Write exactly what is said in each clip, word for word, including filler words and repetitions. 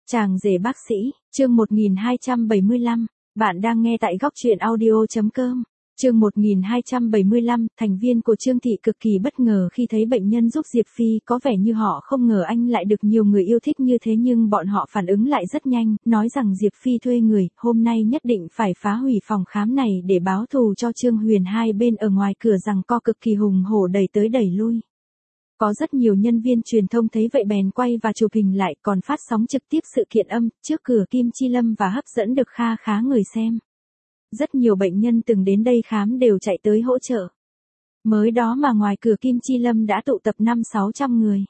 Chàng rể bác sĩ, chương một nghìn hai trăm bảy mươi lăm, bạn đang nghe tại góc truyện audio.com. Chương một nghìn hai trăm bảy mươi lăm, thành viên của Trương Thị cực kỳ bất ngờ khi thấy bệnh nhân giúp Diệp Phi, có vẻ như họ không ngờ anh lại được nhiều người yêu thích như thế, nhưng bọn họ phản ứng lại rất nhanh, nói rằng Diệp Phi thuê người, hôm nay nhất định phải phá hủy phòng khám này để báo thù cho Trương Huyền. Hai bên ở ngoài cửa giằng co cực kỳ hùng hổ, đẩy tới đẩy lui. Có rất nhiều nhân viên truyền thông thấy vậy bèn quay và chụp hình lại, còn phát sóng trực tiếp sự kiện âm trước cửa Kim Chi Lâm và hấp dẫn được kha khá người xem. Rất nhiều bệnh nhân từng đến đây khám đều chạy tới hỗ trợ. Mới đó mà ngoài cửa Kim Chi Lâm đã tụ tập năm sáu trăm người.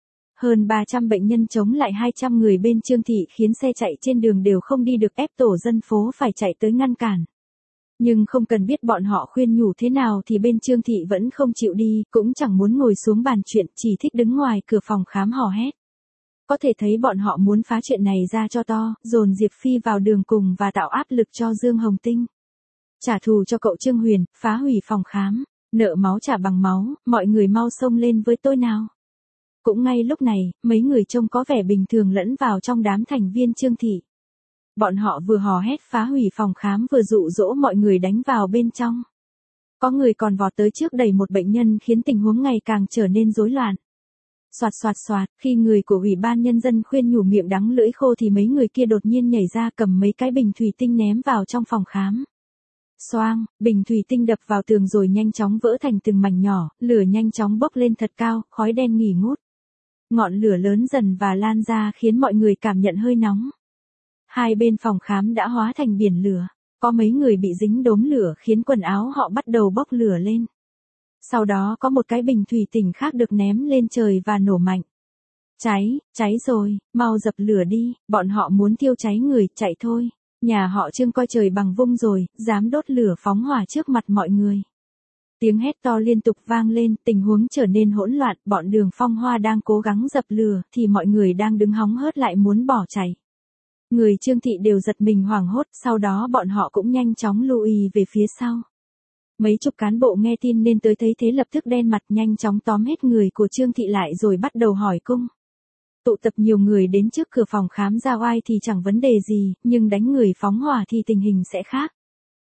Hơn ba trăm bệnh nhân chống lại hai trăm người bên Trương Thị khiến xe chạy trên đường đều không đi được, ép tổ dân phố phải chạy tới ngăn cản. Nhưng không cần biết bọn họ khuyên nhủ thế nào thì bên Trương Thị vẫn không chịu đi, cũng chẳng muốn ngồi xuống bàn chuyện, chỉ thích đứng ngoài cửa phòng khám hò hét. Có thể thấy bọn họ muốn phá chuyện này ra cho to, dồn Diệp Phi vào đường cùng và tạo áp lực cho Dương Hồng Tinh. Trả thù cho cậu Trương Huyền, phá hủy phòng khám, nợ máu trả bằng máu, mọi người mau xông lên với tôi nào. Cũng ngay lúc này, mấy người trông có vẻ bình thường lẫn vào trong đám thành viên Trương Thị. Bọn họ vừa hò hét phá hủy phòng khám vừa dụ dỗ mọi người đánh vào bên trong. Có người còn vọt tới trước đẩy một bệnh nhân khiến tình huống ngày càng trở nên rối loạn. Soạt soạt soạt, khi người của Ủy ban Nhân dân khuyên nhủ miệng đắng lưỡi khô thì mấy người kia đột nhiên nhảy ra cầm mấy cái bình thủy tinh ném vào trong phòng khám. Xoang, bình thủy tinh đập vào tường rồi nhanh chóng vỡ thành từng mảnh nhỏ, lửa nhanh chóng bốc lên thật cao, khói đen nghỉ ngút. Ngọn lửa lớn dần và lan ra khiến mọi người cảm nhận hơi nóng. Hai bên phòng khám đã hóa thành biển lửa, có mấy người bị dính đốm lửa khiến quần áo họ bắt đầu bốc lửa lên. Sau đó có một cái bình thủy tinh khác được ném lên trời và nổ mạnh. Cháy, cháy rồi, mau dập lửa đi, bọn họ muốn thiêu cháy người, chạy thôi. Nhà họ Trương coi trời bằng vung rồi, dám đốt lửa phóng hỏa trước mặt mọi người. Tiếng hét to liên tục vang lên, tình huống trở nên hỗn loạn, bọn Đường Phong Hoa đang cố gắng dập lửa thì mọi người đang đứng hóng hớt lại muốn bỏ chạy. Người Trương Thị đều giật mình hoảng hốt, sau đó bọn họ cũng nhanh chóng lùi về phía sau. Mấy chục cán bộ nghe tin nên tới thấy thế lập tức đen mặt, nhanh chóng tóm hết người của Trương Thị lại rồi bắt đầu hỏi cung. Tụ tập nhiều người đến trước cửa phòng khám ra oai thì chẳng vấn đề gì, nhưng đánh người phóng hỏa thì tình hình sẽ khác.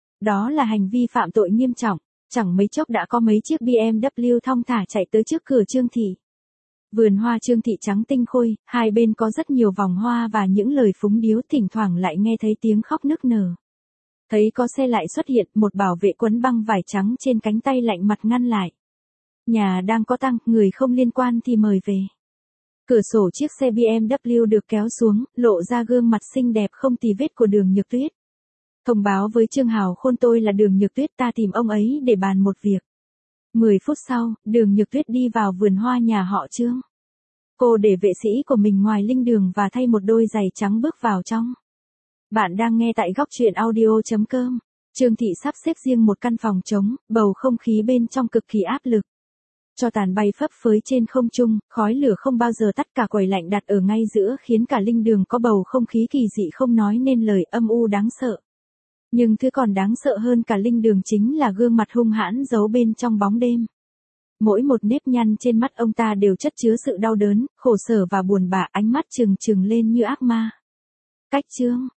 Đó là hành vi phạm tội nghiêm trọng, chẳng mấy chốc đã có mấy chiếc bê em vê thong thả chạy tới trước cửa Trương Thị. Vườn hoa Trương Thị trắng tinh khôi, hai bên có rất nhiều vòng hoa và những lời phúng điếu, thỉnh thoảng lại nghe thấy tiếng khóc nức nở. Thấy có xe lại xuất hiện, một bảo vệ quấn băng vải trắng trên cánh tay lạnh mặt ngăn lại. Nhà đang có tang, người không liên quan thì mời về. Cửa sổ chiếc xe bê em vê được kéo xuống, lộ ra gương mặt xinh đẹp không tì vết của Đường Nhược Tuyết. Thông báo với Trương Hào Khôn, tôi là Đường Nhược Tuyết, ta tìm ông ấy để bàn một việc. Mười phút sau, Đường Nhược Tuyết đi vào vườn hoa nhà họ Trương. Cô để vệ sĩ của mình ngoài linh đường và thay một đôi giày trắng bước vào trong. Bạn đang nghe tại góc truyện audio.com. Trương Thị sắp xếp riêng một căn phòng trống, bầu không khí bên trong cực kỳ áp lực. Cho tàn bay phấp phới trên không trung, khói lửa không bao giờ tắt, cả quầy lạnh đặt ở ngay giữa khiến cả linh đường có bầu không khí kỳ dị không nói nên lời, âm u đáng sợ. Nhưng thứ còn đáng sợ hơn cả linh đường chính là gương mặt hung hãn giấu bên trong bóng đêm. Mỗi một nếp nhăn trên mắt ông ta đều chất chứa sự đau đớn, khổ sở và buồn bã, ánh mắt trừng trừng lên như ác ma. Cách Trương,